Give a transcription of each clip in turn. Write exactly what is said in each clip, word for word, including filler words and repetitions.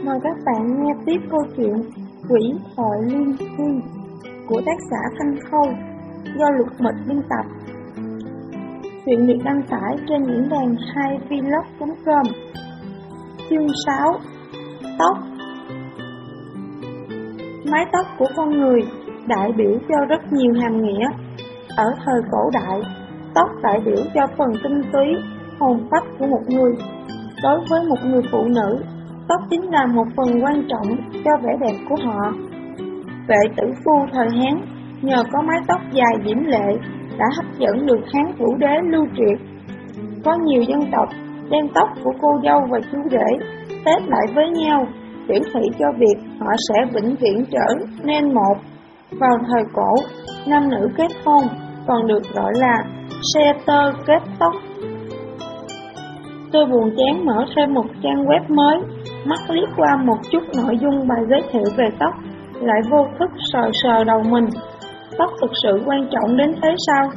Mời các bạn nghe tiếp câu chuyện Quỷ Thoại Liên Thiên của tác giả Thanh Khâu do Lục Mịch biên tập. Chuyện được đăng tải trên diễn đàn hai vlog chấm com. Chương sáu. Tóc. Mái tóc của con người đại biểu cho rất nhiều hàm nghĩa. Ở thời cổ đại, tóc đại biểu cho phần tinh túy, hồn phách của một người. Đối với một người phụ nữ, tóc chính là một phần quan trọng cho vẻ đẹp của họ. Vệ Tử Phu thời Hán nhờ có mái tóc dài diễm lệ đã hấp dẫn được Hán Vũ Đế Lưu Triệt. Có nhiều dân tộc đem tóc của cô dâu và chú rể tết lại với nhau, biểu thị cho việc họ sẽ vĩnh viễn trở nên một. Vào thời cổ, nam nữ kết hôn còn được gọi là xe tơ kết tóc. Tôi buồn chán mở thêm một trang web mới, mắt liếc qua một chút nội dung bài giới thiệu về tóc, lại vô thức sờ sờ đầu mình. Tóc thực sự quan trọng đến thế sao?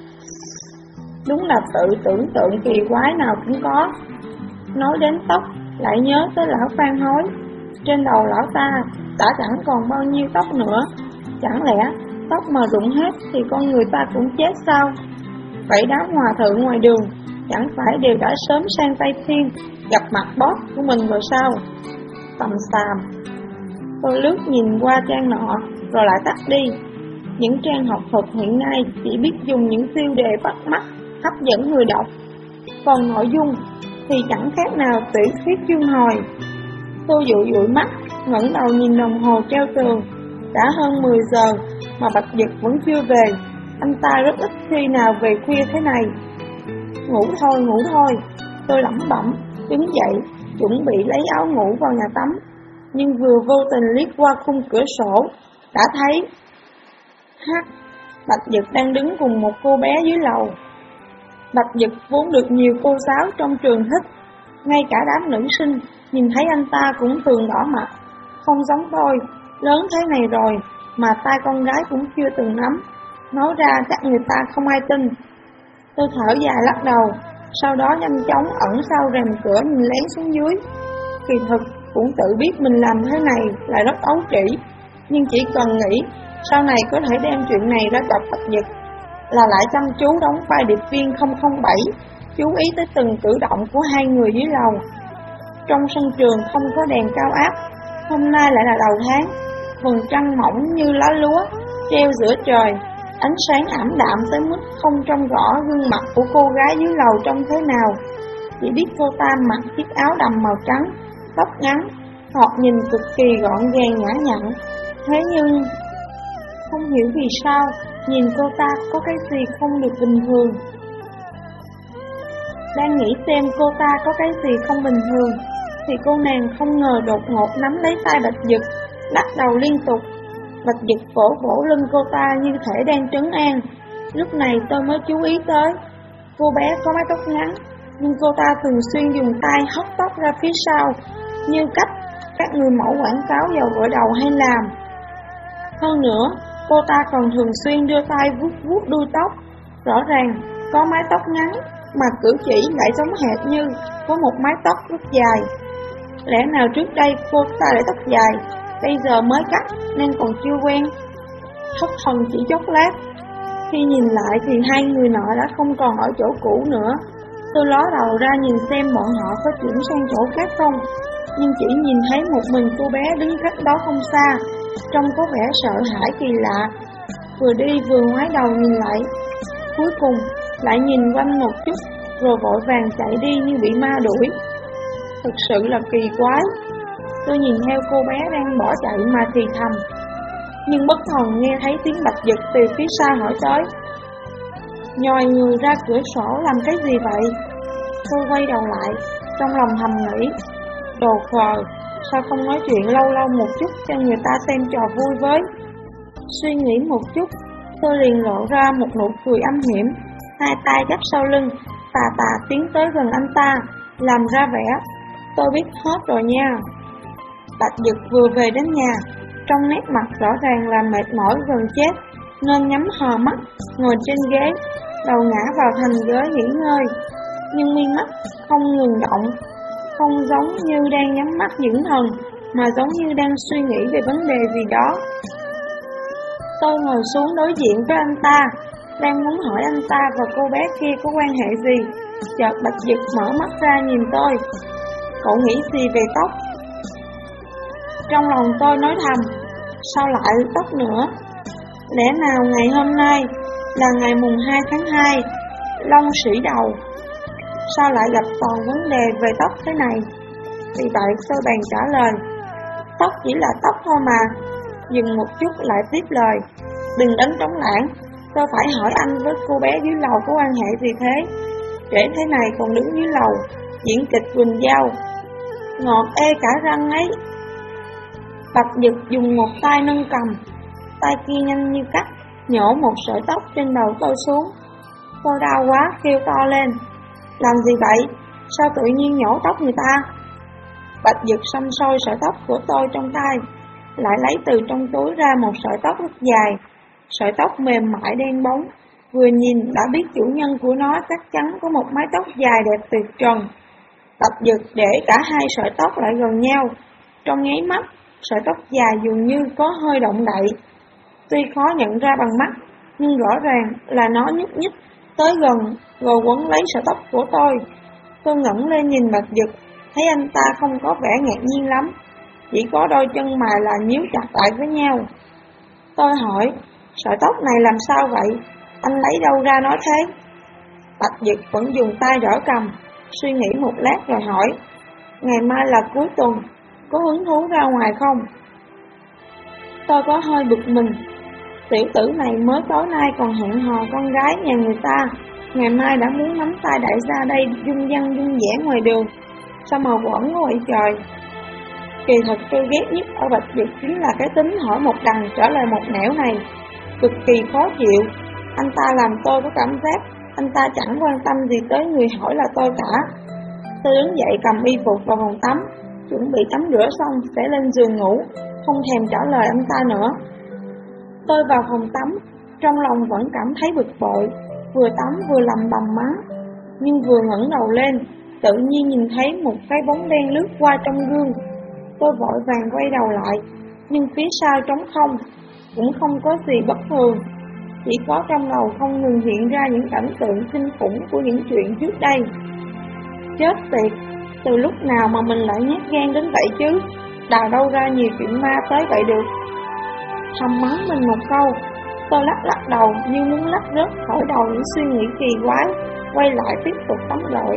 Đúng là tự tưởng tượng kỳ quái nào cũng có. Nói đến tóc, lại nhớ tới lão Phan Hối. Trên đầu lão ta đã chẳng còn bao nhiêu tóc nữa. Chẳng lẽ tóc mà rụng hết thì con người ta cũng chết sao? Vậy đám hòa thượng ngoài đường chẳng phải đều đã sớm sang Tây Thiên gặp mặt boss của mình rồi sao? Tầm xàm. Tôi lướt nhìn qua trang nọ rồi lại tắt đi. Những trang học thuật hiện nay chỉ biết dùng những tiêu đề bắt mắt, hấp dẫn người đọc. Còn nội dung thì chẳng khác nào tiểu thuyết chương hồi. Tôi dụi dụi mắt, ngẩng đầu nhìn đồng hồ treo tường. Đã hơn mười giờ mà Bạch Dực vẫn chưa về. Anh ta rất ít khi nào về khuya thế này. Ngủ thôi, ngủ thôi. Tôi lẩm bẩm, đứng dậy, chuẩn bị lấy áo ngủ vào nhà tắm. Nhưng vừa vô tình liếc qua khung cửa sổ, đã thấy Hắc, Bạch Dực đang đứng cùng một cô bé dưới lầu. Bạch Dực vốn được nhiều cô giáo trong trường thích, ngay cả đám nữ sinh nhìn thấy anh ta cũng thường đỏ mặt. Không giống tôi, lớn thế này rồi mà tay con gái cũng chưa từng nắm. Nói ra chắc người ta không ai tin. Tôi thở dài lắc đầu, sau đó nhanh chóng ẩn sau rèm cửa nhìn lén xuống dưới. Kỳ thực cũng tự biết mình làm thế này là rất ấu trĩ, nhưng chỉ cần nghĩ sau này có thể đem chuyện này ra gặp Bạch Dực là lại chăm chú đóng vai điệp viên không không bảy, chú ý tới từng cử động của hai người dưới lầu. Trong sân trường không có đèn cao áp, hôm nay lại là đầu tháng, vầng trăng mỏng như lá lúa treo giữa trời, ánh sáng ảm đạm tới mức không trông rõ gương mặt của cô gái dưới lầu trông thế nào. Chỉ biết cô ta mặc chiếc áo đầm màu trắng, tóc ngắn, thoạt nhìn cực kỳ gọn gàng nhã nhặn. Thế nhưng không hiểu vì sao nhìn cô ta có cái gì không được bình thường. Đang nghĩ xem cô ta có cái gì không bình thường thì cô nàng không ngờ đột ngột nắm lấy tay Bạch Dực, lắc đầu liên tục. Bạch Dực vỗ vỗ lưng cô ta như thể đang trấn an. Lúc này tôi mới chú ý tới cô bé có mái tóc ngắn, nhưng cô ta thường xuyên dùng tay hất tóc ra phía sau, như cách các người mẫu quảng cáo dầu gội đầu hay làm. Hơn nữa, cô ta còn thường xuyên đưa tay vuốt vuốt đuôi tóc. Rõ ràng có mái tóc ngắn mà cử chỉ lại giống hệt như có một mái tóc rất dài. Lẽ nào trước đây cô ta để tóc dài, bây giờ mới cắt nên còn chưa quen? Thất thần chỉ chốc lát, khi nhìn lại thì hai người nọ đã không còn ở chỗ cũ nữa. Tôi ló đầu ra nhìn xem bọn họ có chuyển sang chỗ khác không, nhưng chỉ nhìn thấy một mình cô bé đứng cách đó không xa, trông có vẻ sợ hãi kỳ lạ. Vừa đi vừa ngoái đầu nhìn lại, cuối cùng lại nhìn quanh một chút rồi vội vàng chạy đi như bị ma đuổi. Thực sự là kỳ quái. Tôi nhìn theo cô bé đang bỏ chạy mà thì thầm, nhưng bất thần nghe thấy tiếng Bạch Dực từ phía xa hỏi tới. Nhòi người ra cửa sổ làm cái gì vậy? Tôi quay đầu lại, trong lòng thầm nghĩ, đồ khờ, sao không nói chuyện lâu lâu một chút cho người ta xem trò vui với. Suy nghĩ một chút, tôi liền lộ ra một nụ cười âm hiểm, hai tay chắp sau lưng, tà tà tiến tới gần anh ta, làm ra vẻ, tôi biết hết rồi nha. Bạch Dực vừa về đến nhà, trong nét mặt rõ ràng là mệt mỏi gần chết, nên nhắm hờ mắt, ngồi trên ghế, đầu ngã vào thành ghế nghỉ ngơi. Nhưng mi mắt không ngừng động, không giống như đang nhắm mắt dưỡng thần, mà giống như đang suy nghĩ về vấn đề gì đó. Tôi ngồi xuống đối diện với anh ta, đang muốn hỏi anh ta và cô bé kia có quan hệ gì. Chợt Bạch Dực mở mắt ra nhìn tôi. Cậu nghĩ gì về tóc? Trong lòng tôi nói thầm, sao lại tóc nữa? Lẽ nào ngày hôm nay là ngày mùng hai tháng hai, long sĩ đầu? Sao lại gặp toàn vấn đề về tóc thế này? Vì vậy tôi bèn trả lời, tóc chỉ là tóc thôi mà. Dừng một chút lại tiếp lời, đừng đánh trống lãng, tôi phải hỏi anh với cô bé dưới lầu có quan hệ gì thế? Trễ thế này còn đứng dưới lầu, diễn kịch Quỳnh Giao, ngọt ê cả răng ấy. Bạch Dực dùng một tay nâng cầm, tay kia nhanh như cắt, nhổ một sợi tóc trên đầu tôi xuống. Tôi đau quá, kêu to lên, làm gì vậy? Sao tự nhiên nhổ tóc người ta? Bạch Dực xăm soi sợi tóc của tôi trong tay, lại lấy từ trong túi ra một sợi tóc rất dài. Sợi tóc mềm mại đen bóng, vừa nhìn đã biết chủ nhân của nó chắc chắn có một mái tóc dài đẹp tuyệt trần. Bạch Dực để cả hai sợi tóc lại gần nhau, trong nháy mắt, sợi tóc dài dường như có hơi động đậy. Tuy khó nhận ra bằng mắt, nhưng rõ ràng là nó nhúc nhích tới gần, rồi quấn lấy sợi tóc của tôi. Tôi ngẩng lên nhìn Bạch Dực, thấy anh ta không có vẻ ngạc nhiên lắm, chỉ có đôi chân mày là nhíu chặt lại với nhau. Tôi hỏi, sợi tóc này làm sao vậy? Anh lấy đâu ra nói thế? Bạch Dực vẫn dùng tay đỡ cầm, suy nghĩ một lát rồi hỏi, ngày mai là cuối tuần, có hứng thú ra ngoài không? Tôi có hơi bực mình, tiểu tử này mới tối nay còn hẹn hò con gái nhà người ta, ngày mai đã muốn nắm tay đại gia đây dung dăng dung dẻ ngoài đường, sao mà quẩn quá vậy trời? Kỳ thật tôi ghét nhất ở Bạch Dực chính là cái tính hỏi một đằng trở lại một nẻo này, cực kỳ khó chịu. Anh ta làm tôi có cảm giác anh ta chẳng quan tâm gì tới người hỏi là tôi cả. Tôi đứng dậy cầm y phục vào phòng tắm, chuẩn bị tắm rửa xong sẽ lên giường ngủ, không thèm trả lời anh ta nữa. Tôi vào phòng tắm, trong lòng vẫn cảm thấy bực bội, vừa tắm vừa lầm bầm mắng, nhưng vừa ngẩng đầu lên, tự nhiên nhìn thấy một cái bóng đen lướt qua trong gương. Tôi vội vàng quay đầu lại, nhưng phía sau trống không, cũng không có gì bất thường, chỉ có trong đầu không ngừng hiện ra những cảnh tượng kinh khủng của những chuyện trước đây. Chết tiệt, từ lúc nào mà mình lại nhát gan đến vậy chứ, đào đâu ra nhiều chuyện ma tới vậy được. Thầm mắng mình một câu, tôi lắc lắc đầu như muốn lắc rớt khỏi đầu những suy nghĩ kỳ quái, quay lại tiếp tục tắm gội.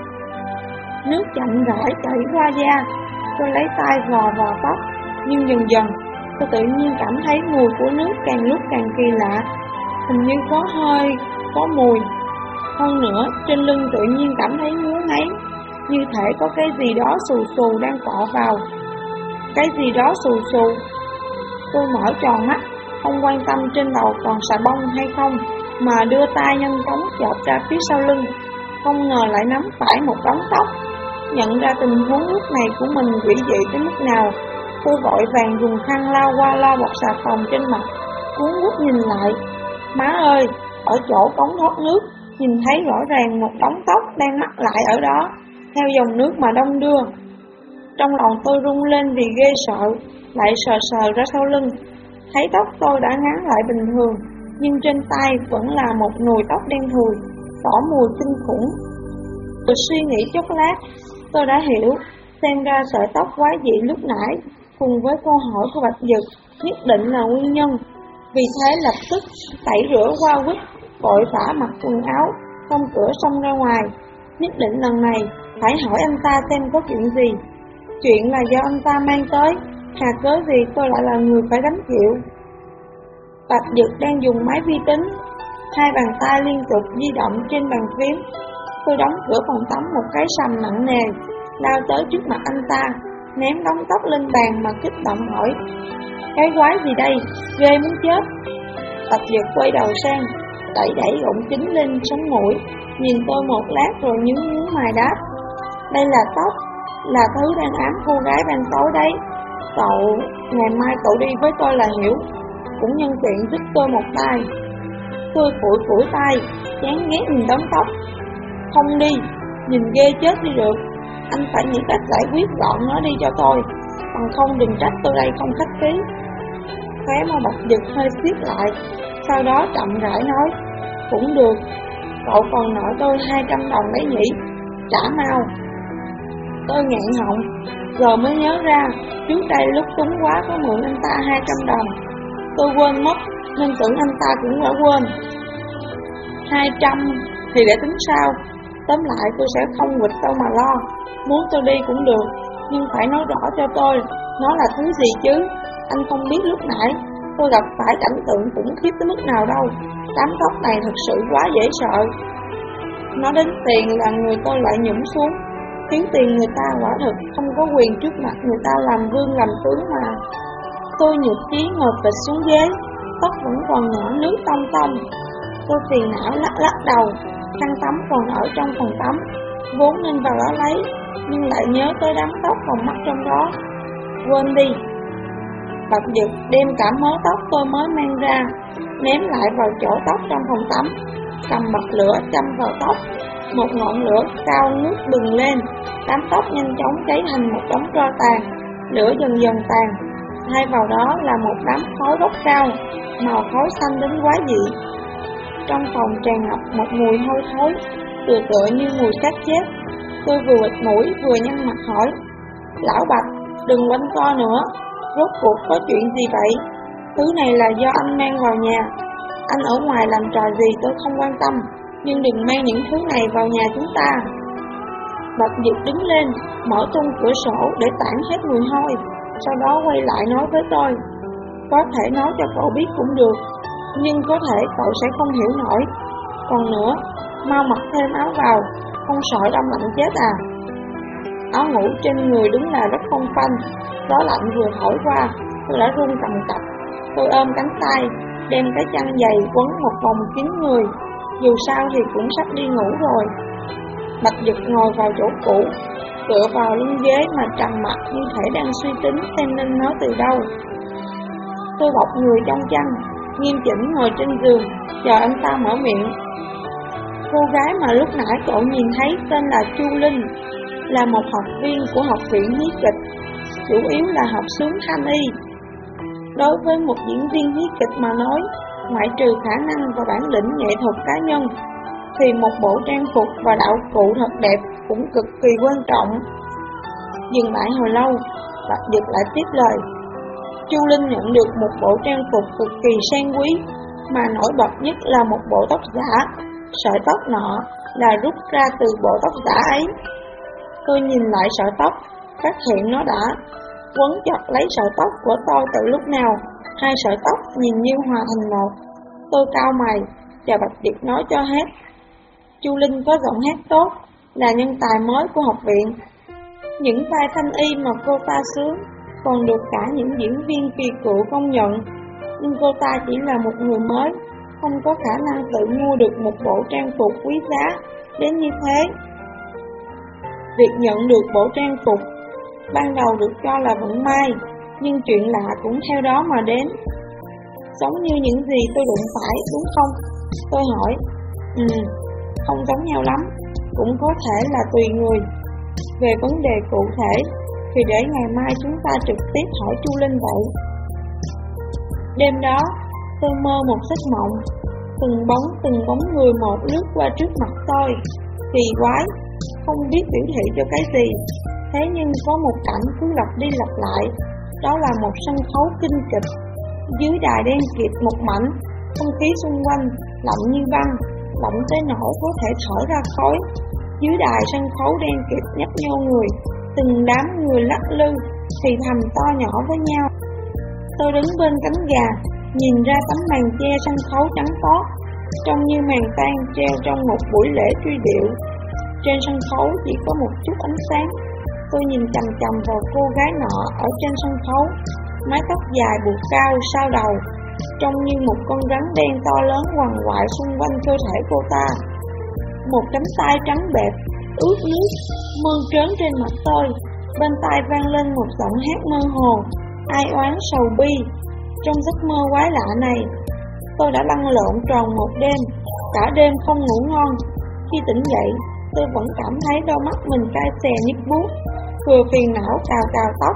Nước chậm rãi chảy qua da, tôi lấy tay vò vò tóc, nhưng dần dần tôi tự nhiên cảm thấy mùi của nước càng lúc càng kỳ lạ, hình như có hơi, có mùi. Hơn nữa, trên lưng tự nhiên cảm thấy ngứa ngáy, như thể có cái gì đó xù xù đang cọ vào. Cái gì đó xù xù? Tôi mở tròn mắt, không quan tâm trên đầu còn xà bông hay không, mà đưa tay nhanh chóng chộp ra phía sau lưng, không ngờ lại nắm phải một đống tóc. Nhận ra tình huống lúc này của mình quỷ dị tới mức nào, tôi vội vàng dùng khăn lau qua lau bọt xà phòng trên mặt, cuốn quýt nhìn lại. Má ơi, ở chỗ cống thoát nước, nhìn thấy rõ ràng một đống tóc đang mắc lại ở đó, theo dòng nước mà đông đưa. Trong lòng tôi rung lên vì ghê sợ, lại sờ sờ ra sau lưng, thấy tóc tôi đã ngắn lại bình thường, nhưng trên tay vẫn là một nùi tóc đen thùi, tỏ mùi kinh khủng. Tôi suy nghĩ chốc lát, tôi đã hiểu, xem ra sợi tóc quái dị lúc nãy, cùng với câu hỏi của Bạch Dực, nhất định là nguyên nhân. Vì thế lập tức tẩy rửa qua quýt, vội vã mặc quần áo, không cửa xông ra ngoài. Nhất định lần này phải hỏi anh ta xem có chuyện gì. Chuyện là do anh ta mang tới, hà cớ gì tôi lại là người phải gánh chịu. Bạch Dực đang dùng máy vi tính, hai bàn tay liên tục di động trên bàn phím. Tôi đóng cửa phòng tắm một cái sầm nặng nề, lao tới trước mặt anh ta, ném đống tóc lên bàn mà kích động hỏi, cái quái gì đây, ghê muốn chết. Bạch Dực quay đầu sang, đẩy đẩy gọng kính lên sống mũi, nhìn tôi một lát rồi nhướng nhướng mày đáp, đây là tóc, là thứ đang ám cô gái ban tối đấy. Cậu, ngày mai cậu đi với tôi là hiểu, cũng nhân tiện giúp tôi một tay. Tôi phủi phủi tay, chán ghét nhìn đống tóc. Không đi, nhìn ghê chết đi được, anh phải nghĩ cách giải quyết gọn nó đi cho tôi. bằng không đừng trách tôi đây không khách khí. Khóe môi Bạch Dực hơi siết lại, sau đó chậm rãi nói, cũng được, cậu còn nợ tôi hai trăm đồng đấy nhỉ, trả mau. Tôi nghẹn họng, giờ mới nhớ ra, trước đây lúc túng quá có mượn anh ta hai trăm đồng. Tôi quên mất, nên tưởng anh ta cũng đã quên. Hai trăm thì để tính sao, tóm lại tôi sẽ không quỵt đâu mà lo. Muốn tôi đi cũng được, nhưng phải nói rõ cho tôi, nó là thứ gì chứ. Anh không biết lúc nãy tôi gặp phải cảnh tượng khủng khiếp tới mức nào đâu. Đám tóc này thật sự quá dễ sợ. Nói đến tiền là người tôi lại nhũng xuống. Thiếu tiền người ta quả thực không có quyền trước mặt người ta làm vương làm tướng mà. Tôi nhược chí ngồi phịch xuống ghế, tóc vẫn còn nhỏ nước tông tông. Tôi phiền não lắc lắc đầu, khăn tắm còn ở trong phòng tắm, vốn nên vào đó lấy, nhưng lại nhớ tới đám tóc còn mắc trong đó. Quên đi. Bạch Dực đem cả mớ tóc tôi mới mang ra, ném lại vào chỗ tóc trong phòng tắm, cầm bật lửa châm vào tóc. Một ngọn lửa cao ngút bừng lên, đám tóc nhanh chóng cháy thành một đống tro tàn, lửa dần dần tàn. Thay vào đó là một đám khói bốc cao, màu khói xanh đến quái dị. Trong phòng tràn ngập một mùi hôi thối, tựa tựa như mùi xác chết. Tôi vừa bịt mũi vừa nhăn mặt hỏi, lão Bạch, đừng quanh co nữa, rốt cuộc có chuyện gì vậy? Thứ này là do anh mang vào nhà. Anh ở ngoài làm trò gì tôi không quan tâm, nhưng đừng mang những thứ này vào nhà chúng ta. Bạch Dực đứng lên, mở tung cửa sổ để tản hết mùi hôi, sau đó quay lại nói với tôi, có thể nói cho cậu biết cũng được, nhưng có thể cậu sẽ không hiểu nổi. Còn nữa, mau mặc thêm áo vào, không sợ đông lạnh chết à? Áo ngủ trên người đúng là rất phong phanh, gió lạnh vừa thổi qua, tôi đã run cầm cập. Tôi ôm cánh tay, đem cái chăn dày quấn một vòng kín người, dù sao thì cũng sắp đi ngủ rồi. Bạch Dực ngồi vào chỗ cũ, tựa vào lưng ghế mà trầm mặt như thể đang suy tính xem nên nói từ đâu. Tôi bọc người trong chăn, nghiêm chỉnh ngồi trên giường, chờ anh ta mở miệng. Cô gái mà lúc nãy cậu nhìn thấy tên là Chu Linh, là một học viên của học viện hí kịch, chủ yếu là học sướng thanh y. Đối với một diễn viên hí kịch mà nói, ngoại trừ khả năng và bản lĩnh nghệ thuật cá nhân, thì một bộ trang phục và đạo cụ thật đẹp cũng cực kỳ quan trọng. Dừng lại hồi lâu, Bạch Dực lại tiếp lời. Chu Linh nhận được một bộ trang phục cực kỳ sang quý, mà nổi bật nhất là một bộ tóc giả. Sợi tóc nọ là rút ra từ bộ tóc giả ấy. Tôi nhìn lại sợi tóc, phát hiện nó đã quấn chặt lấy sợi tóc của tôi từ lúc nào. Hai sợi tóc nhìn như hòa thành một. Tôi cau mày, chờ Bạch Dực nói cho hết. Chu Linh có giọng hát tốt, là nhân tài mới của học viện. Những vai thanh y mà cô ta sướng còn được cả những diễn viên kỳ cựu công nhận. Nhưng cô ta chỉ là một người mới, không có khả năng tự mua được một bộ trang phục quý giá đến như thế. Việc nhận được bộ trang phục ban đầu được cho là vận may, nhưng chuyện lạ cũng theo đó mà đến. Giống như những gì tôi đụng phải, đúng không? Tôi hỏi. Ừ, không giống nhau lắm, cũng có thể là tùy người. Về vấn đề cụ thể thì để ngày mai chúng ta trực tiếp hỏi Chu Linh vậy. Đêm đó, tôi mơ một giấc mộng, từng bóng từng bóng người một lướt qua trước mặt tôi. Kỳ quái, không biết biểu thị cho cái gì. Thế nhưng có một cảnh cứ lặp đi lặp lại, đó là một sân khấu kinh kịch. Dưới đài đen kịt một mảnh, không khí xung quanh lạnh như băng, lạnh tới nỗi có thể thở ra khói. Dưới đài sân khấu đen kịt nhấp nhô người, từng đám người lắc lư, thì thầm to nhỏ với nhau. Tôi đứng bên cánh gà, nhìn ra tấm màn che sân khấu trắng toát, trông như màn tang treo trong một buổi lễ truy điệu. Trên sân khấu chỉ có một chút ánh sáng. Tôi nhìn chằm chằm vào cô gái nọ ở trên sân khấu, mái tóc dài buộc cao sau đầu, trông như một con rắn đen to lớn quằn quại xung quanh cơ thể cô ta. Một cánh tay trắng bệt, ướt nước, mơn trớn trên mặt tôi. Bên tai vang lên một giọng hát mơ hồ, ai oán sầu bi. Trong giấc mơ quái lạ này, tôi đã lăn lộn tròn một đêm, cả đêm không ngủ ngon. Khi tỉnh dậy, tôi vẫn cảm thấy đôi mắt mình cay xè nhức buốt, vừa phiền não cào cào tóc,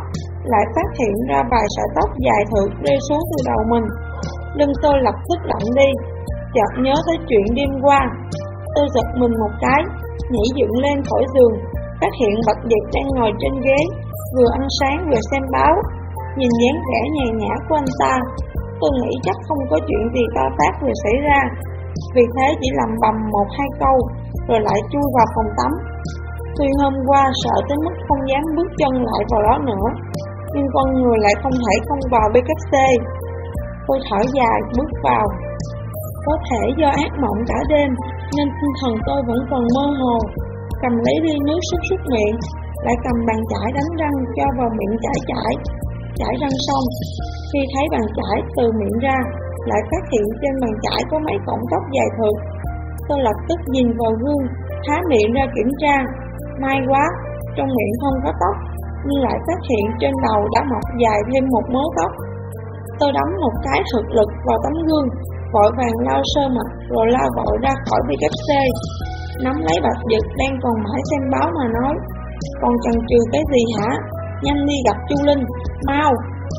lại phát hiện ra vài sợi tóc dài thượt rơi xuống từ đầu mình. Lưng tôi lập tức lạnh đi, chợt nhớ tới chuyện đêm qua. Tôi giật mình một cái, nhảy dựng lên khỏi giường, phát hiện Bạch Dực đang ngồi trên ghế, vừa ăn sáng vừa xem báo. Nhìn dáng vẻ nhàn nhã của anh ta, tôi nghĩ chắc không có chuyện gì to tát vừa xảy ra. Vì thế chỉ lầm bầm một hai câu, rồi lại chui vào phòng tắm. Tuy hôm qua sợ tới mức không dám bước chân lại vào đó nữa, nhưng con người lại không thể không vào bê ca xê. Tôi thở dài bước vào. Có thể do ác mộng cả đêm nên tinh thần tôi vẫn còn mơ hồ. Cầm lấy ly nước súc súc miệng, lại cầm bàn chải đánh răng cho vào miệng chải chải. Chải răng xong, khi thấy bàn chải từ miệng ra, lại phát hiện trên bàn chải có mấy cọng tóc dài thượt. Tôi lập tức nhìn vào gương, há miệng ra kiểm tra. May quá, trong miệng không có tóc, nhưng lại phát hiện trên đầu đã mọc dài thêm một mớ tóc. Tôi đấm một cái thực lực vào tấm gương, vội vàng lau sơ mặt rồi lao vội ra khỏi bê ca xê. Nắm lấy Bạch Dực đang còn mãi xem báo mà nói: "Còn chần chừ cái gì hả? Nhanh đi gặp Chu Linh, mau!"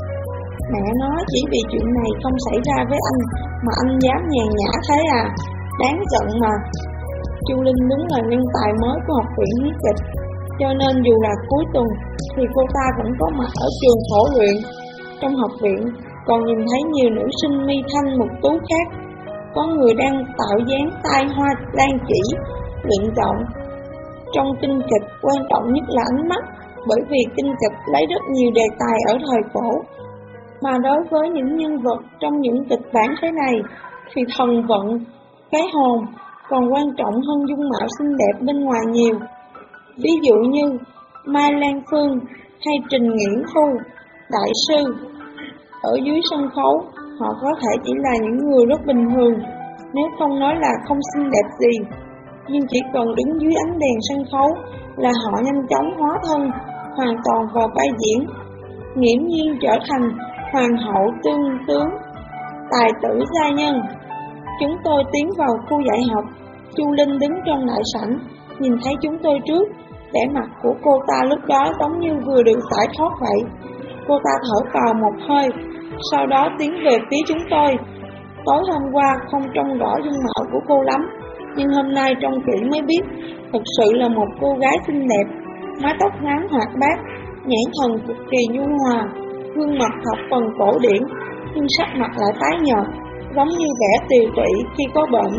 Mẹ nói chỉ vì chuyện này không xảy ra với anh mà anh dám nhàn nhã thế à? Đáng giận mà. Chu Linh đúng là nhân tài mới của học viện viết kịch, cho nên dù là cuối tuần thì cô ta vẫn có mặt ở trường phổ luyện. Trong học viện còn nhìn thấy nhiều nữ sinh mi thanh mục tú khác. Có người đang tạo dáng tai hoa lan chỉ, luyện giọng. Trong kinh kịch quan trọng nhất là ánh mắt, bởi vì kinh kịch lấy rất nhiều đề tài ở thời cổ. Mà đối với những nhân vật trong những kịch bản thế này thì thần vận, cái hồn còn quan trọng hơn dung mạo xinh đẹp bên ngoài nhiều. Ví dụ như Mai Lan Phương hay Trình Nghiễn Phu, Đại Sư. Ở dưới sân khấu, họ có thể chỉ là những người rất bình thường, nếu không nói là không xinh đẹp gì. Nhưng chỉ cần đứng dưới ánh đèn sân khấu là họ nhanh chóng hóa thân hoàn toàn vào vai diễn, nghiễm nhiên trở thành hoàng hậu tương tướng, tài tử gia nhân. Chúng tôi tiến vào khu dạy học. Chu Linh đứng trong đại sảnh, nhìn thấy chúng tôi trước. Vẻ mặt của cô ta lúc đó giống như vừa được giải thoát vậy. Cô ta thở vào một hơi, sau đó tiến về phía chúng tôi. Tối hôm qua không trông rõ dung mạo của cô lắm, nhưng hôm nay trông kỹ mới biết, thực sự là một cô gái xinh đẹp. Mái tóc ngắn hoạt bát, nhãn thần cực kỳ nhu hòa, gương mặt thập phần cổ điển, nhưng sắc mặt lại tái nhợt, giống như vẻ tiều tụy khi có bệnh.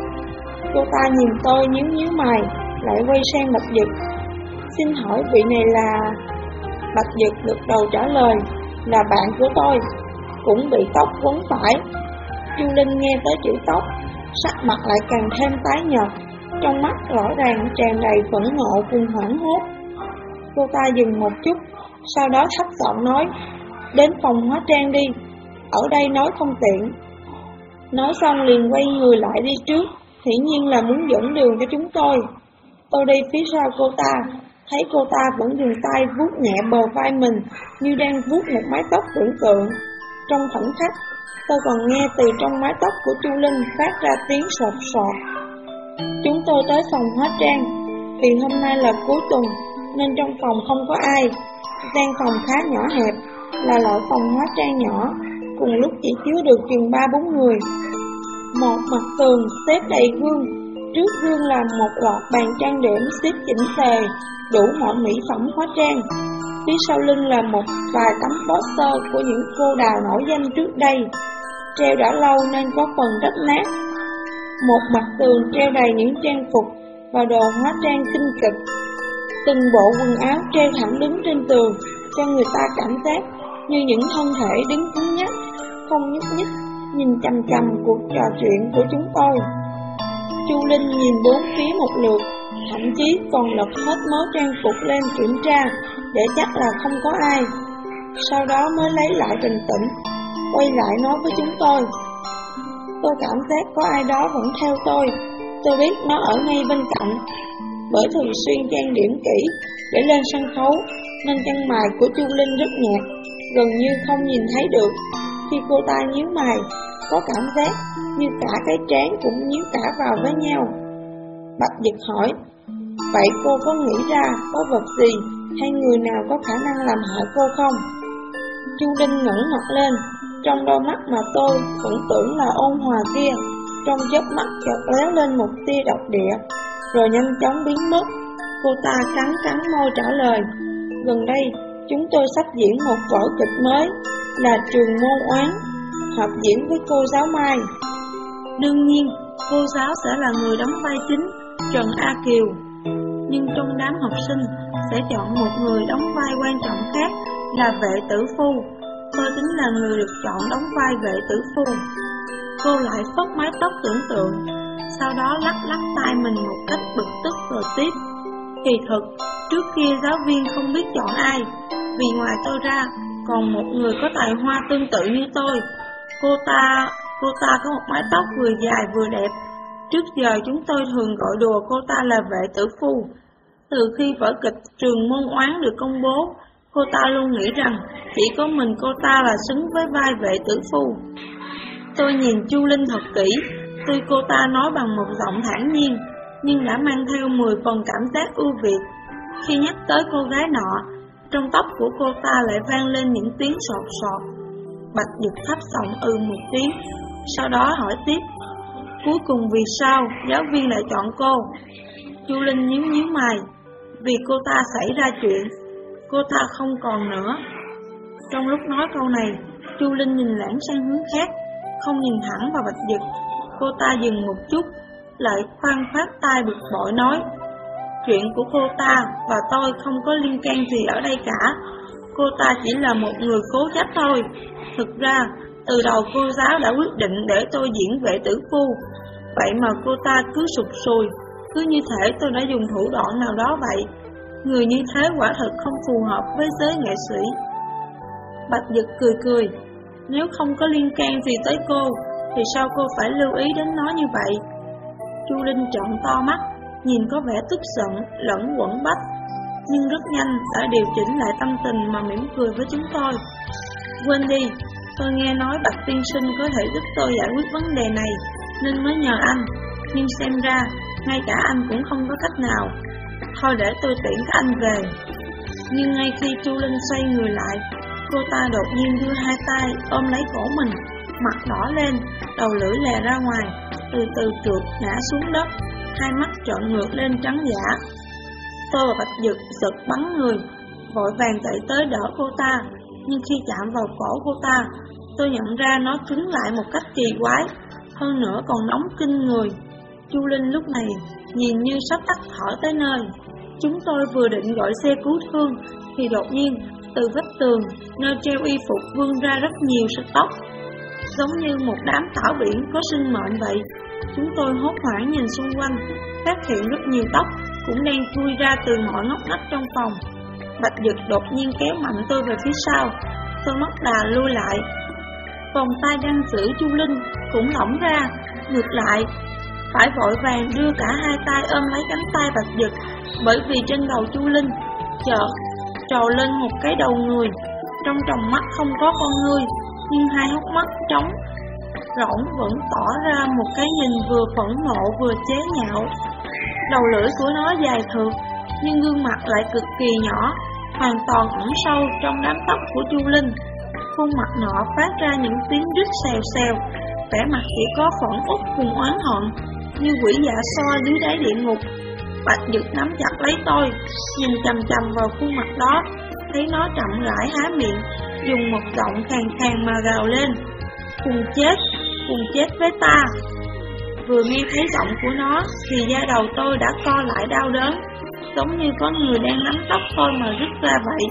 Cô ta nhìn tôi nhíu nhíu mày, lại quay sang Bạch Dực. "Xin hỏi vị này là..." Bạch Dực gật đầu trả lời: "Là bạn của tôi, cũng bị tóc quấn phải." Chu Linh nghe tới chữ tóc, sắc mặt lại càng thêm tái nhợt, trong mắt rõ ràng tràn đầy phẫn nộ cùng hoảng hốt. Cô ta dừng một chút, sau đó thấp giọng nói: "Đến phòng hóa trang đi, ở đây nói không tiện." Nói xong liền quay người lại đi trước, hiển nhiên là muốn dẫn đường cho chúng tôi. Tôi đi phía sau cô ta, thấy cô ta vẫn dùng tay vuốt nhẹ bờ vai mình như đang vuốt một mái tóc tưởng tượng. Trong khoảnh khắc, tôi còn nghe từ trong mái tóc của Chu Linh phát ra tiếng sột sột. Chúng tôi tới phòng hóa trang. Vì hôm nay là cuối tuần nên trong phòng không có ai. Gian phòng khá nhỏ hẹp, là loại phòng hóa trang nhỏ, cùng lúc chỉ chứa được chừng ba bốn người. Một mặt tường xếp đầy gương, trước gương là một loạt bàn trang điểm xếp chỉnh tề, đủ mọi mỹ phẩm hóa trang. Phía sau lưng là một vài tấm poster của những cô đào nổi danh trước đây, treo đã lâu nên có phần rách nát. Một mặt tường treo đầy những trang phục và đồ hóa trang kinh kịch. Từng bộ quần áo treo thẳng đứng trên tường, cho người ta cảm giác như những thân thể đứng cứng nhắc, không nhúc nhích, nhìn chằm chằm cuộc trò chuyện của chúng tôi. Chu Linh nhìn bốn phía một lượt, thậm chí còn lật hết mớ trang phục lên kiểm tra để chắc là không có ai. Sau đó mới lấy lại bình tĩnh, quay lại nói với chúng tôi: "Tôi cảm giác có ai đó vẫn theo tôi. Tôi biết nó ở ngay bên cạnh." Bởi thường xuyên trang điểm kỹ để lên sân khấu nên chân mày của Chu Linh rất nhạt, gần như không nhìn thấy được. Khi cô ta nhíu mày, có cảm giác như cả cái trán cũng nhíu cả vào với nhau. Bạch Dực hỏi: "Vậy cô có nghĩ ra có vật gì hay người nào có khả năng làm hại cô không?" Chu Linh ngẩng mặt lên, trong đôi mắt mà tôi vẫn tưởng là ôn hòa kia, trong chớp mắt chợt lóe lên một tia độc địa, rồi nhanh chóng biến mất. Cô ta cắn cắn môi trả lời, gần đây chúng tôi sắp diễn một vở kịch mới, là Trường Môn Oán, hợp diễn với cô giáo Mai. Đương nhiên, cô giáo sẽ là người đóng vai chính, Trần A Kiều. Nhưng trong đám học sinh sẽ chọn một người đóng vai quan trọng khác là Vệ Tử Phu. Tôi tính là người được chọn đóng vai Vệ Tử Phu. Cô lại phất mái tóc tưởng tượng, sau đó lắc lắc tay mình một cách bực tức rồi tiếp. Kỳ thực, trước kia giáo viên không biết chọn ai, vì ngoài tôi ra, còn một người có tài hoa tương tự như tôi. Cô ta, cô ta có một mái tóc vừa dài vừa đẹp. Trước giờ chúng tôi thường gọi đùa cô ta là Vệ Tử Phu. Từ khi vở kịch Trường Môn Oán được công bố, cô ta luôn nghĩ rằng chỉ có mình cô ta là xứng với vai Vệ Tử Phu. Tôi nhìn Chu Linh thật kỹ, tuy cô ta nói bằng một giọng thản nhiên, nhưng đã mang theo mười phần cảm giác ưu việt. Khi nhắc tới cô gái nọ, trong tóc của cô ta lại vang lên những tiếng sột sột. Bạch Dực thấp giọng ừ một tiếng, sau đó hỏi tiếp, cuối cùng vì sao giáo viên lại chọn cô? Chu Linh nhíu nhíu mày, vì cô ta xảy ra chuyện, cô ta không còn nữa. Trong lúc nói câu này, Chu Linh nhìn lãng sang hướng khác, không nhìn thẳng vào Bạch Dực. Cô ta dừng một chút, lại khoan khoát tay bực bội nói, chuyện của cô ta và tôi không có liên can gì ở đây cả. Cô ta chỉ là một người cố chấp thôi. Thực ra, từ đầu cô giáo đã quyết định để tôi diễn Vệ Tử Phu. Vậy mà cô ta cứ sụp sùi, cứ như thể tôi đã dùng thủ đoạn nào đó vậy. Người như thế quả thật không phù hợp với giới nghệ sĩ. Bạch Dực cười cười, nếu không có liên can gì tới cô, thì sao cô phải lưu ý đến nó như vậy? Chu Linh trợn to mắt, nhìn có vẻ tức giận, lẫn quẩn bách, nhưng rất nhanh đã điều chỉnh lại tâm tình mà mỉm cười với chúng tôi. Quên đi, tôi nghe nói Bạch tiên sinh có thể giúp tôi giải quyết vấn đề này, nên mới nhờ anh, nhưng xem ra, ngay cả anh cũng không có cách nào. Thôi để tôi tiễn các anh về. Nhưng ngay khi Chu Linh xoay người lại, cô ta đột nhiên đưa hai tay ôm lấy cổ mình, mặt đỏ lên, đầu lưỡi lè ra ngoài, từ từ trượt ngã xuống đất, hai mắt trợn ngược lên trắng dã. Tôi và Bạch Dực giật bắn người, vội vàng chạy tới đỡ cô ta, nhưng khi chạm vào cổ cô ta, tôi nhận ra nó cứng lại một cách kỳ quái, hơn nữa còn nóng kinh người. Chu Linh lúc này nhìn như sắp tắt thở tới nơi. Chúng tôi vừa định gọi xe cứu thương, thì đột nhiên từ vách tường nơi treo y phục vươn ra rất nhiều sợi tóc, giống như một đám tảo biển có sinh mệnh vậy. Chúng tôi hốt hoảng nhìn xung quanh, phát hiện rất nhiều tóc cũng đang chui ra từ mọi ngóc ngách trong phòng. Bạch Dực đột nhiên kéo mạnh tôi về phía sau, tôi mất đà lui lại. Vòng tay đang giữ Chu Linh cũng lỏng ra, ngược lại, phải vội vàng đưa cả hai tay ôm lấy cánh tay Bạch Dực, bởi vì trên đầu Chu Linh chợt trồi lên một cái đầu người, trong tròng mắt không có con ngươi, nhưng hai hốc mắt trống rỗng vẫn tỏ ra một cái nhìn vừa phẫn nộ vừa chế nhạo. Đầu lưỡi của nó dài thượt, nhưng gương mặt lại cực kỳ nhỏ, hoàn toàn ẩn sâu trong đám tóc của Chu Linh. Khuôn mặt nọ phát ra những tiếng rít xèo xèo, vẻ mặt chỉ có phẫn uất cùng oán hận, như quỷ dạ xoa dưới đáy địa ngục. Bạch Dực nắm chặt lấy tôi, nhìn chằm chằm vào khuôn mặt đó, thấy nó chậm rãi há miệng, dùng một giọng khàn khàn mà gào lên, cùng chết, cùng chết với ta. Vừa nghe thấy giọng của nó, thì da đầu tôi đã co lại đau đớn, giống như có người đang nắm tóc tôi mà rứt ra vậy.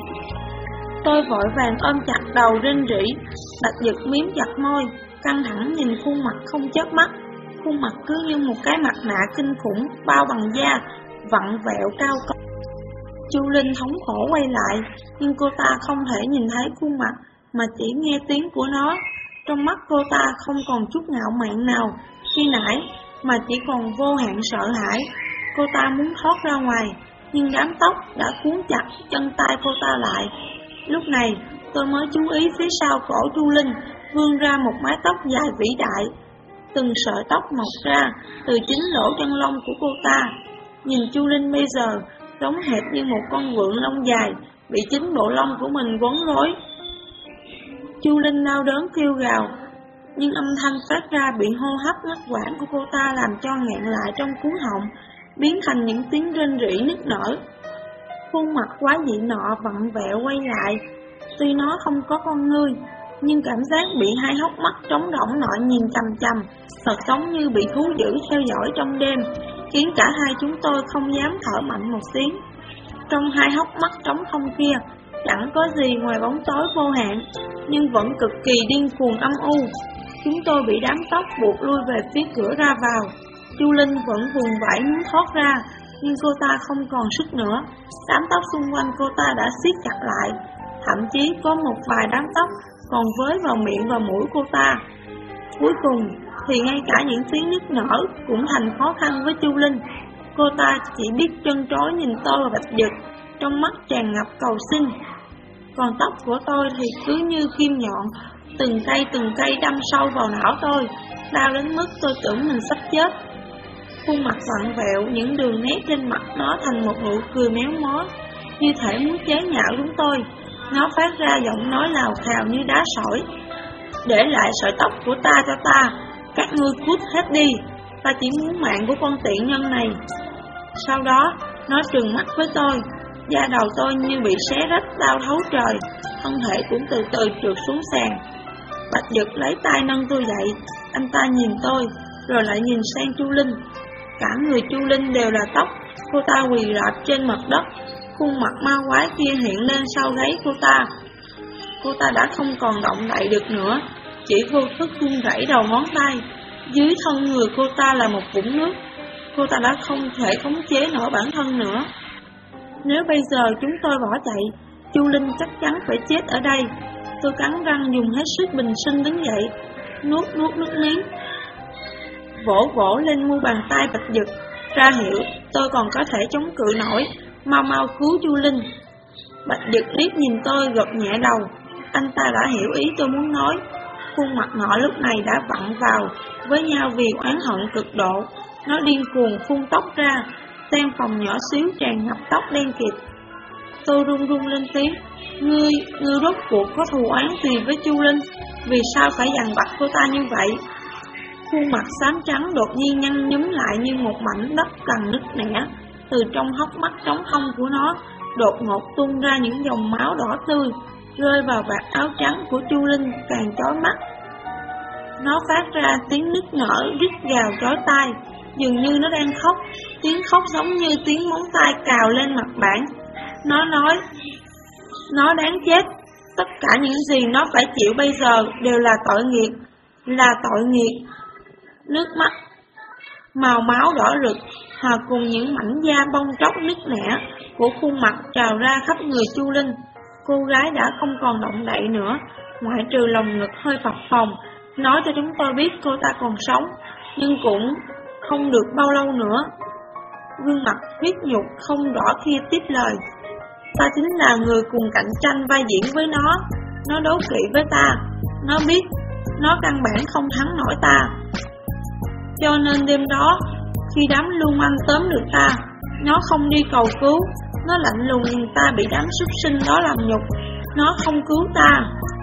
Tôi vội vàng ôm chặt đầu rên rỉ. Bạch Dực miếm chặt môi, căng thẳng nhìn khuôn mặt không chớp mắt. Khuôn mặt cứ như một cái mặt nạ kinh khủng bao bằng da, vặn vẹo cao cấp. Chu Linh thống khổ quay lại, nhưng cô ta không thể nhìn thấy khuôn mặt, mà chỉ nghe tiếng của nó. Trong mắt cô ta không còn chút ngạo mạn nào khi nãy, mà chỉ còn vô hạn sợ hãi. Cô ta muốn thoát ra ngoài, nhưng đám tóc đã cuốn chặt chân tay cô ta lại. Lúc này, tôi mới chú ý phía sau cổ Chu Linh vươn ra một mái tóc dài vĩ đại. Từng sợi tóc mọc ra từ chính lỗ chân lông của cô ta. Nhìn Chu Linh bây giờ giống hệt như một con vượn lông dài bị chính bộ lông của mình quấn rối. Chu Linh đau đớn kêu gào, nhưng âm thanh phát ra bị hô hấp ngắt quãng của cô ta làm cho nghẹn lại trong cuống họng, biến thành những tiếng rên rỉ nức nở. Khuôn mặt quái dị nọ vặn vẹo quay lại, tuy nó không có con ngươi, nhưng cảm giác bị hai hốc mắt trống rỗng nọ nhìn chằm chằm, thật giống như bị thú dữ theo dõi trong đêm, khiến cả hai chúng tôi không dám thở mạnh một tiếng. Trong hai hốc mắt trống không kia, chẳng có gì ngoài bóng tối vô hạn, nhưng vẫn cực kỳ điên cuồng âm u. Chúng tôi bị đám tóc buộc lui về phía cửa ra vào. Chu Linh vẫn vùng vẫy muốn thoát ra, nhưng cô ta không còn sức nữa. Đám tóc xung quanh cô ta đã siết chặt lại, thậm chí có một vài đám tóc còn với vào miệng và mũi cô ta. Cuối cùng thì ngay cả những tiếng nức nở cũng thành khó khăn với Chu Linh. Cô ta chỉ biết trân trối nhìn tôi và Bạch Dực, trong mắt tràn ngập cầu xin. Còn tóc của tôi thì cứ như kim nhọn, từng cây từng cây đâm sâu vào não tôi, đau đến mức tôi tưởng mình sắp chết. Khuôn mặt vặn vẹo, những đường nét trên mặt nó thành một nụ cười méo mó, như thể muốn chế nhạo chúng tôi. Nó phát ra giọng nói lào khào như đá sỏi. Để lại sợi tóc của ta cho ta, các ngươi cút hết đi, ta chỉ muốn mạng của con tiện nhân này. Sau đó, nó trừng mắt với tôi, da đầu tôi như bị xé rách đau thấu trời, thân thể cũng từ từ trượt xuống sàn. Bạch Dực lấy tay nâng tôi dậy, anh ta nhìn tôi, rồi lại nhìn sang Chu Linh. Cả người Chu Linh đều là tóc, cô ta quỳ rạp trên mặt đất, khuôn mặt ma quái kia hiện lên sau gáy cô ta. Cô ta đã không còn động đậy được nữa, chỉ vô thức run rẩy đầu ngón tay. Dưới thân người cô ta là một vũng nước, cô ta đã không thể khống chế nổi bản thân nữa. Nếu bây giờ chúng tôi bỏ chạy, Chu Linh chắc chắn phải chết ở đây. Tôi cắn răng dùng hết sức bình sinh đứng dậy, nuốt nuốt nước miếng, vỗ vỗ lên mu bàn tay Bạch Dực, ra hiệu tôi còn có thể chống cự nổi, mau mau cứu Chu Linh. Bạch Dực liếc nhìn tôi, gật nhẹ đầu. Anh ta đã hiểu ý tôi muốn nói. Khuôn mặt nọ lúc này đã vặn vào với nhau vì oán hận cực độ. Nó điên cuồng phun tóc ra, gian phòng nhỏ xíu tràn ngập tóc đen kịt. Tôi run run lên tiếng, Ngươi, ngươi rốt cuộc có thù oán gì với Chu Linh? Vì sao phải dằn vặt cô ta như vậy? Khuôn mặt xám trắng đột nhiên nhăn nhúm lại như một mảnh đất cần nứt nẻ. Từ trong hốc mắt trống không của nó, đột ngột tuôn ra những dòng máu đỏ tươi, rơi vào vạt áo trắng của Chu Linh càng chói mắt. Nó phát ra tiếng nức nở, rít gào chói tai, dường như nó đang khóc, tiếng khóc giống như tiếng móng tay cào lên mặt bàn. Nó nói, nó đáng chết, tất cả những gì nó phải chịu bây giờ đều là tội nghiệp, là tội nghiệp. Nước mắt màu máu đỏ rực hòa cùng những mảnh da bong tróc nứt nẻ của khuôn mặt trào ra khắp người Chu Linh. Cô gái đã không còn động đậy nữa, ngoại trừ lồng ngực hơi phập phồng, nói cho chúng tôi biết cô ta còn sống, nhưng cũng không được bao lâu nữa. Gương mặt huyết nhục không rõ kia tiếp lời, ta chính là người cùng cạnh tranh vai diễn với nó, nó đố kỵ với ta, nó biết nó căn bản không thắng nổi ta. Cho nên đêm đó, khi đám lưu manh tóm được ta, nó không đi cầu cứu, nó lạnh lùng nhìn ta bị đám súc sinh đó làm nhục, nó không cứu ta.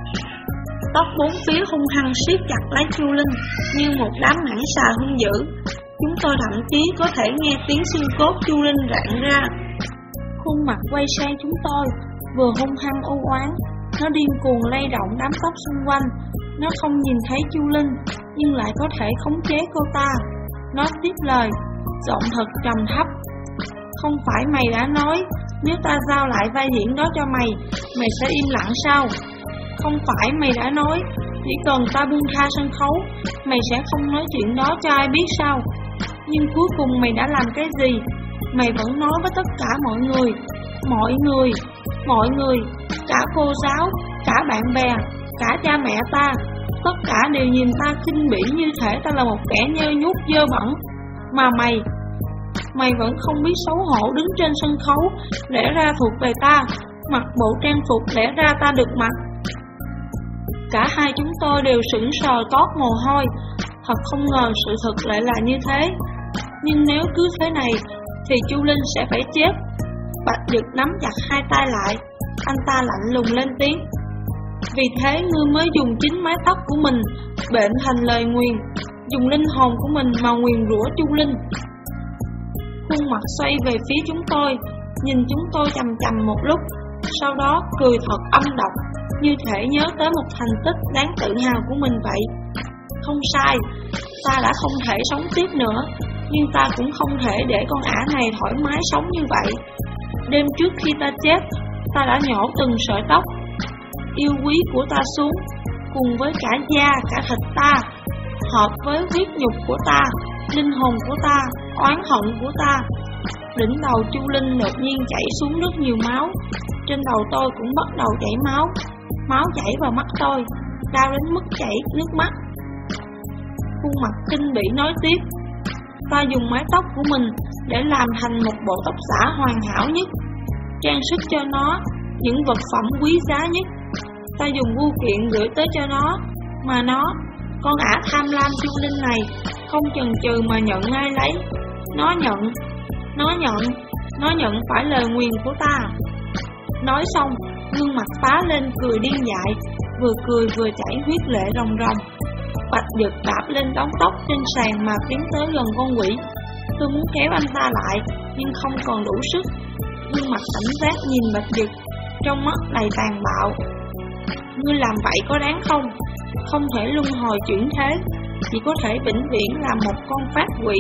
Tóc bốn phía hung hăng siết chặt lấy Chu Linh như một đám mãng xà hung dữ. Chúng tôi thậm chí có thể nghe tiếng xương cốt Chu Linh rạn ra. Khuôn mặt quay sang chúng tôi, vừa hung hăng u oán, nó điên cuồng lay động đám tóc xung quanh. Nó không nhìn thấy Chu Linh, nhưng lại có thể khống chế cô ta. Nó tiếp lời, giọng thật trầm thấp, không phải mày đã nói nếu ta giao lại vai diễn đó cho mày, mày sẽ im lặng sao? Không phải mày đã nói chỉ cần ta buông tha sân khấu, mày sẽ không nói chuyện đó cho ai biết sao? Nhưng cuối cùng mày đã làm cái gì? Mày vẫn nói với tất cả mọi người, mọi người, mọi người, cả cô giáo, cả bạn bè, cả cha mẹ ta, tất cả đều nhìn ta khinh bỉ như thể ta là một kẻ nhơ nhút dơ bẩn. Mà mày, mày vẫn không biết xấu hổ đứng trên sân khấu, lẽ ra thuộc về ta, mặc bộ trang phục lẽ ra ta được mặc. Cả hai chúng tôi đều sững sờ toát mồ hôi, thật không ngờ sự thật lại là như thế. Nhưng nếu cứ thế này, thì Chu Linh sẽ phải chết. Bạch Dực nắm chặt hai tay lại, anh ta lạnh lùng lên tiếng, Vì thế ngươi mới dùng chính mái tóc của mình bệnh thành lời nguyền, dùng linh hồn của mình mà nguyền rủa Chu Linh. Khuôn mặt xoay về phía chúng tôi, nhìn chúng tôi chằm chằm một lúc, sau đó cười thật âm độc, như thể nhớ tới một thành tích đáng tự hào của mình vậy. Không sai, ta đã không thể sống tiếp nữa, nhưng ta cũng không thể để con ả này thoải mái sống như vậy. Đêm trước khi ta chết, ta đã nhổ từng sợi tóc yêu quý của ta xuống, cùng với cả da, cả thịt ta, hợp với huyết nhục của ta, linh hồn của ta, oán hận của ta. Đỉnh đầu Chu Linh đột nhiên chảy xuống rất nhiều máu, trên đầu tôi cũng bắt đầu chảy máu, máu chảy vào mắt tôi, đau đến mức chảy nước mắt. Khuôn mặt kinh bỉ nói tiếp, ta dùng mái tóc của mình để làm thành một bộ tóc giả hoàn hảo nhất, trang sức cho nó những vật phẩm quý giá nhất. Ta dùng bưu kiện gửi tới cho nó, mà nó, con ả tham lam Chu Linh này, không chần chừ mà nhận ngay lấy. Nó nhận, nó nhận, nó nhận phải lời nguyền của ta. Nói xong, gương mặt phá lên cười điên dại, vừa cười vừa chảy huyết lệ ròng ròng. Bạch Dực đạp lên đống tóc trên sàn mà tiến tới gần con quỷ. Tôi muốn kéo anh ta lại, nhưng không còn đủ sức. Gương mặt cảnh giác nhìn Bạch Dực, trong mắt đầy tàn bạo. Ngươi làm vậy có đáng không? Không thể luân hồi chuyển thế, chỉ có thể vĩnh viễn là một con phát quỷ.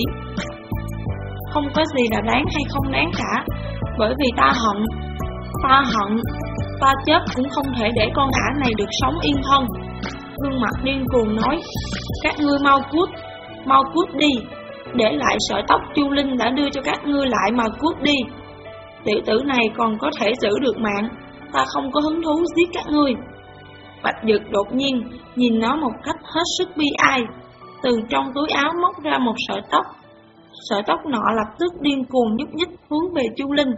Không có gì là đáng hay không đáng cả, bởi vì ta hận, ta hận, ta chết cũng không thể để con ả này được sống yên thân. Gương mặt điên cuồng nói, các ngươi mau cút, mau cút đi, để lại sợi tóc Chu Linh đã đưa cho các ngươi lại mà cút đi. Tiểu tử này còn có thể giữ được mạng, ta không có hứng thú giết các ngươi. Bạch Dực đột nhiên nhìn nó một cách hết sức bi ai, từ trong túi áo móc ra một sợi tóc. Sợi tóc nọ lập tức điên cuồng nhúc nhích hướng về Chu Linh.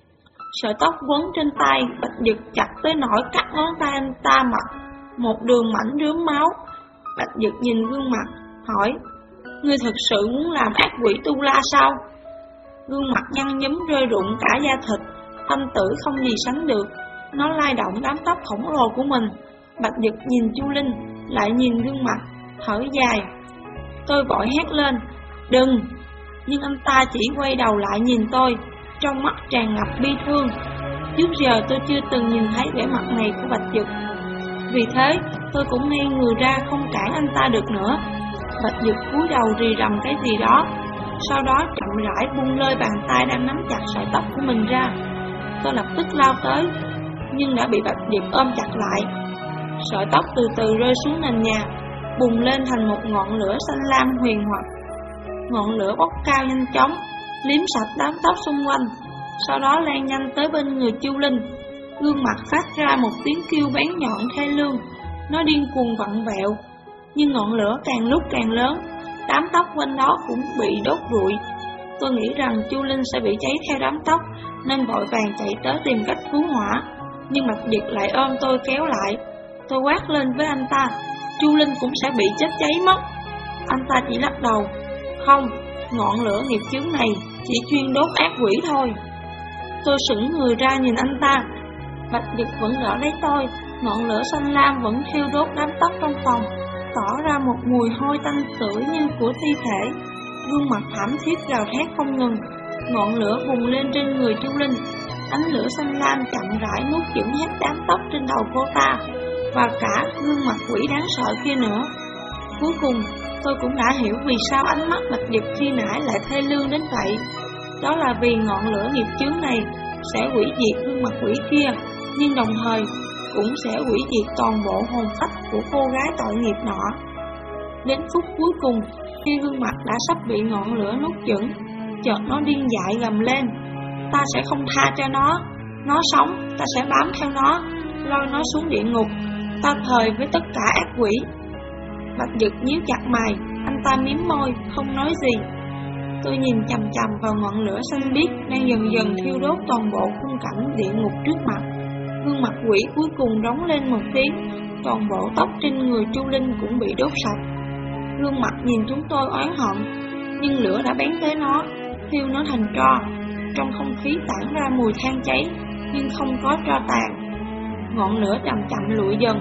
Sợi tóc quấn trên tay Bạch Dực chặt tới nỗi cắt ngón tay anh ta mặt một đường mảnh rướm máu. Bạch Dực nhìn gương mặt, hỏi, ngươi thực sự muốn làm ác quỷ tu la sao? Gương mặt nhăn nhúm rơi rụng cả da thịt, thanh tử không gì sánh được. Nó lay động đám tóc khổng lồ của mình. Bạch Dực nhìn Chu Linh, lại nhìn gương mặt, thở dài. Tôi vội hét lên, đừng! Nhưng anh ta chỉ quay đầu lại nhìn tôi, trong mắt tràn ngập bi thương. Trước giờ tôi chưa từng nhìn thấy vẻ mặt này của Bạch Dực. Vì thế, tôi cũng ngây người ra không cản anh ta được nữa. Bạch Dực cúi đầu rì rầm cái gì đó, sau đó chậm rãi buông lơi bàn tay đang nắm chặt sợi tóc của mình ra. Tôi lập tức lao tới, nhưng đã bị Bạch Dực ôm chặt lại. Sợi tóc từ từ rơi xuống nền nhà, bùng lên thành một ngọn lửa xanh lam huyền hoặc. Ngọn lửa bốc cao nhanh chóng, liếm sạch đám tóc xung quanh, sau đó lan nhanh tới bên người Chu Linh. Gương mặt phát ra một tiếng kêu bén nhọn thê lương, nó điên cuồng vặn vẹo, nhưng ngọn lửa càng lúc càng lớn, đám tóc quanh đó cũng bị đốt rụi. Tôi nghĩ rằng Chu Linh sẽ bị cháy theo đám tóc, nên vội vàng chạy tới tìm cách cứu hỏa, nhưng Bạch Dực lại ôm tôi kéo lại. Tôi quát lên với anh ta, Chu Linh cũng sẽ bị chết cháy mất. Anh ta chỉ lắc đầu, không, ngọn lửa nghiệp chướng này chỉ chuyên đốt ác quỷ thôi. Tôi sững người ra nhìn anh ta. Bạch Dực vẫn đỡ lấy tôi, ngọn lửa xanh lam vẫn thiêu đốt đám tóc trong phòng, tỏ ra một mùi hôi tanh tưởi như của thi thể. Gương mặt thảm thiết gào thét không ngừng. Ngọn lửa bùng lên trên người Chu Linh, ánh lửa xanh lam chậm rãi nuốt chửng hết đám tóc trên đầu cô ta, và cả gương mặt quỷ đáng sợ kia nữa. Cuối cùng, tôi cũng đã hiểu vì sao ánh mắt Bạch Dực khi nãy lại thê lương đến vậy. Đó là vì ngọn lửa nghiệp chướng này sẽ hủy diệt gương mặt quỷ kia, nhưng đồng thời cũng sẽ hủy diệt toàn bộ hồn phách của cô gái tội nghiệp nọ. Đến phút cuối cùng, khi gương mặt đã sắp bị ngọn lửa nuốt chửng, chợt nó điên dại gầm lên, ta sẽ không tha cho nó, nó sống, ta sẽ bám theo nó, lôi nó xuống địa ngục, ta thề với tất cả ác quỷ. Bạch Dực nhíu chặt mày, anh ta miếm môi, không nói gì. Tôi nhìn chằm chằm vào ngọn lửa xanh biếc đang dần dần thiêu đốt toàn bộ khung cảnh địa ngục trước mặt. Gương mặt quỷ cuối cùng rống lên một tiếng, toàn bộ tóc trên người Chu Linh cũng bị đốt sạch. Gương mặt nhìn chúng tôi oán hận, nhưng lửa đã bén tới nó, thiêu nó thành tro. Trong không khí tản ra mùi than cháy, nhưng không có tro tàn. Ngọn lửa chậm chậm lụi dần,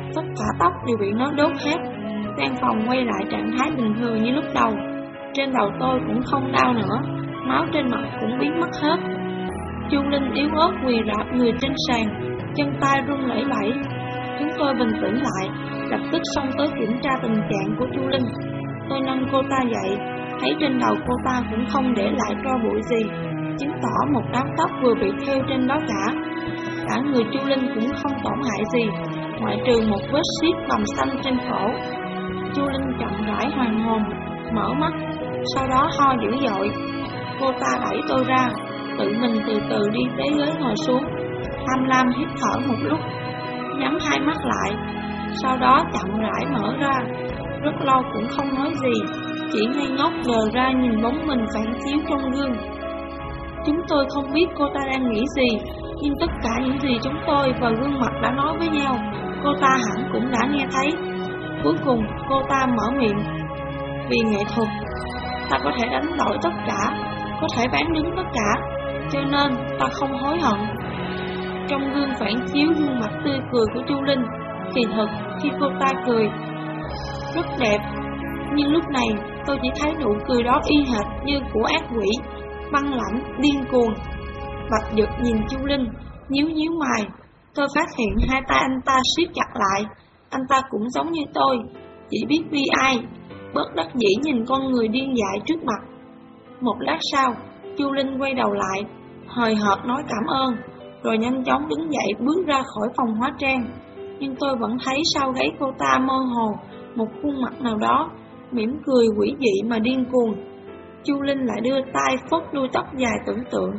tất cả tóc đều bị nó đốt hết. Căn phòng quay lại trạng thái bình thường như lúc đầu. Trên đầu tôi cũng không đau nữa, máu trên mặt cũng biến mất hết. Chu Linh yếu ớt quỳ rạp người trên sàn, chân tay run lẩy bẩy. Chúng tôi bình tĩnh lại, lập tức xông tới kiểm tra tình trạng của Chu Linh. Tôi nâng cô ta dậy, thấy trên đầu cô ta cũng không để lại tro bụi gì, chứng tỏ một đám tóc vừa bị thêu trên đó cả. Cả người Chu Linh cũng không tổn hại gì, ngoại trừ một vết xiết bầm xanh trên cổ. Chu Linh chậm rãi hoàn hồn, mở mắt, sau đó ho dữ dội. Cô ta đẩy tôi ra, tự mình từ từ đi tới ghế ngồi xuống, tham lam hít thở một lúc, nhắm hai mắt lại, sau đó chậm rãi mở ra. Rất lâu cũng không nói gì, chỉ ngây ngốc đờ ra nhìn bóng mình phản chiếu trong gương. Chúng tôi không biết cô ta đang nghĩ gì, nhưng tất cả những gì chúng tôi và gương mặt đã nói với nhau, cô ta hẳn cũng đã nghe thấy. Cuối cùng cô ta mở miệng: vì nghệ thuật, ta có thể đánh đổi tất cả, có thể bán đứng tất cả, cho nên ta không hối hận. Trong gương phản chiếu gương mặt tươi cười của Chu Linh, kỳ thực khi cô ta cười rất đẹp, nhưng lúc này tôi chỉ thấy nụ cười đó y hệt như của ác quỷ, băng lãnh, điên cuồng. Bạch Dực nhìn Chu Linh, nhíu nhíu mày. Tôi phát hiện hai tay anh ta siết chặt lại. Anh ta cũng giống như tôi, chỉ biết bi ai, bất đắc dĩ nhìn con người điên dại trước mặt. Một lát sau, Chu Linh quay đầu lại, hời hợt nói cảm ơn, rồi nhanh chóng đứng dậy bước ra khỏi phòng hóa trang. Nhưng tôi vẫn thấy sau gáy cô ta mơ hồ một khuôn mặt nào đó, mỉm cười quỷ dị mà điên cuồng. Chu Linh lại đưa tay phất đuôi tóc dài tưởng tượng.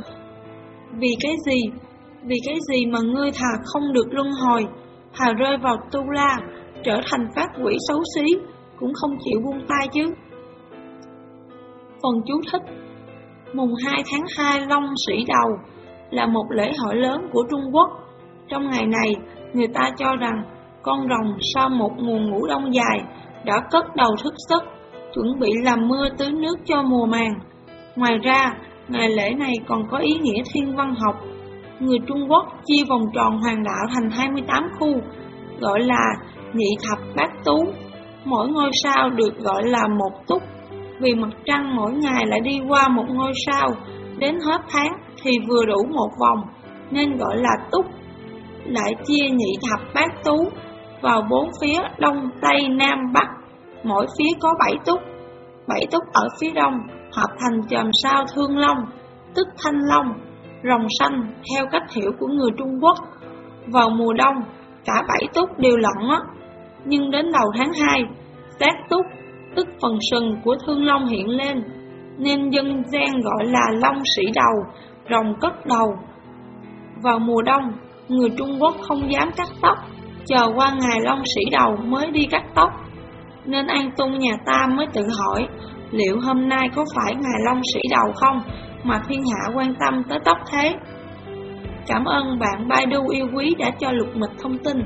Vì cái gì? Vì cái gì mà ngươi thà không được luân hồi, thà rơi vào tu la, trở thành phát quỷ xấu xí, cũng không chịu buông tay chứ? Phần chú thích: mùng hai tháng hai Long Sĩ Đầu là một lễ hội lớn của Trung Quốc. Trong ngày này, người ta cho rằng con rồng sau một mùa ngủ đông dài đã cất đầu thức giấc, chuẩn bị làm mưa tưới nước cho mùa màng. Ngoài ra, ngày lễ này còn có ý nghĩa thiên văn học. Người Trung Quốc chia vòng tròn hoàng đạo thành hai mươi tám khu, gọi là nhị thập bát tú. Mỗi ngôi sao được gọi là một túc. Vì mặt trăng mỗi ngày lại đi qua một ngôi sao, đến hết tháng thì vừa đủ một vòng, nên gọi là túc. Lại chia nhị thập bát tú vào bốn phía đông, tây, nam, bắc. Mỗi phía có bảy túc. Bảy túc ở phía đông hợp thành chòm sao Thương Long, tức Thanh Long, rồng xanh theo cách hiểu của người Trung Quốc. Vào mùa đông, cả bảy túc đều lặn á, nhưng đến đầu tháng hai, tác túc, tức phần sừng của Thương Long hiện lên, nên dân gian gọi là Long Sĩ Đầu, rồng cất đầu. Vào mùa đông, người Trung Quốc không dám cắt tóc, chờ qua ngày Long Sĩ Đầu mới đi cắt tóc. Nên An Tung nhà ta mới tự hỏi, liệu hôm nay có phải ngày Long Sĩ Đầu không mà thiên hạ quan tâm tới tóc thế? Cảm ơn bạn Baidu yêu quý đã cho Lục Mịch thông tin.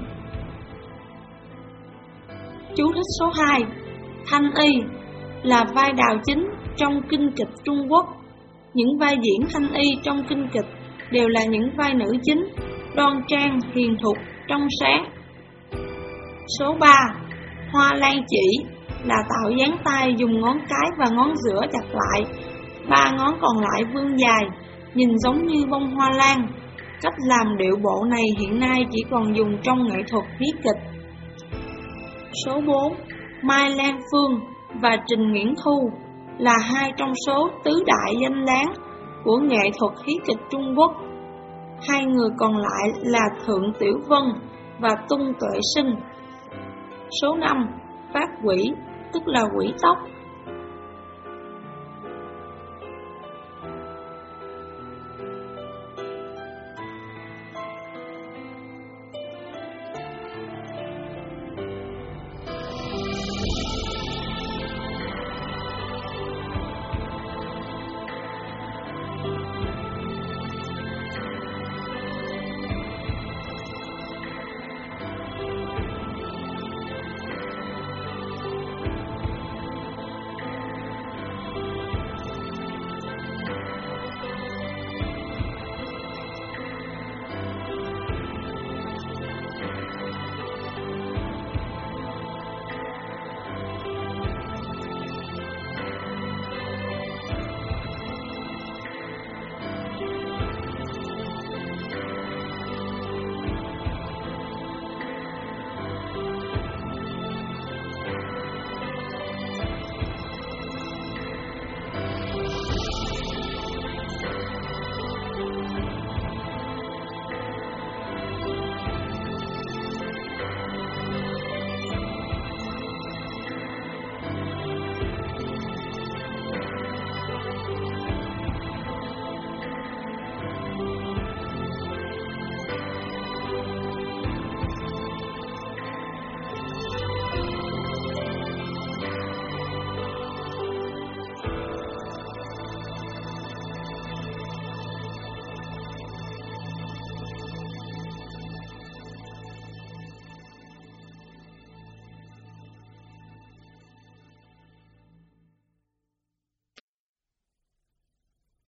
Chú thích số hai. Thanh Y là vai đào chính trong kinh kịch Trung Quốc. Những vai diễn thanh y trong kinh kịch đều là những vai nữ chính, đoan trang, hiền thục, trong sáng. Số ba. Hoa lan chỉ là tạo dáng tay dùng ngón cái và ngón giữa chặt lại, ba ngón còn lại vươn dài, nhìn giống như bông hoa lan. Cách làm điệu bộ này hiện nay chỉ còn dùng trong nghệ thuật hí kịch. Số bốn. Mai Lan Phương và Trình Nghiễn Thu là hai trong số tứ đại danh láng của nghệ thuật hí kịch Trung Quốc. Hai người còn lại là Thượng Tiểu Vân và Tung Tuệ Sinh. Số năm. Phát quỷ, tức là quỷ tóc,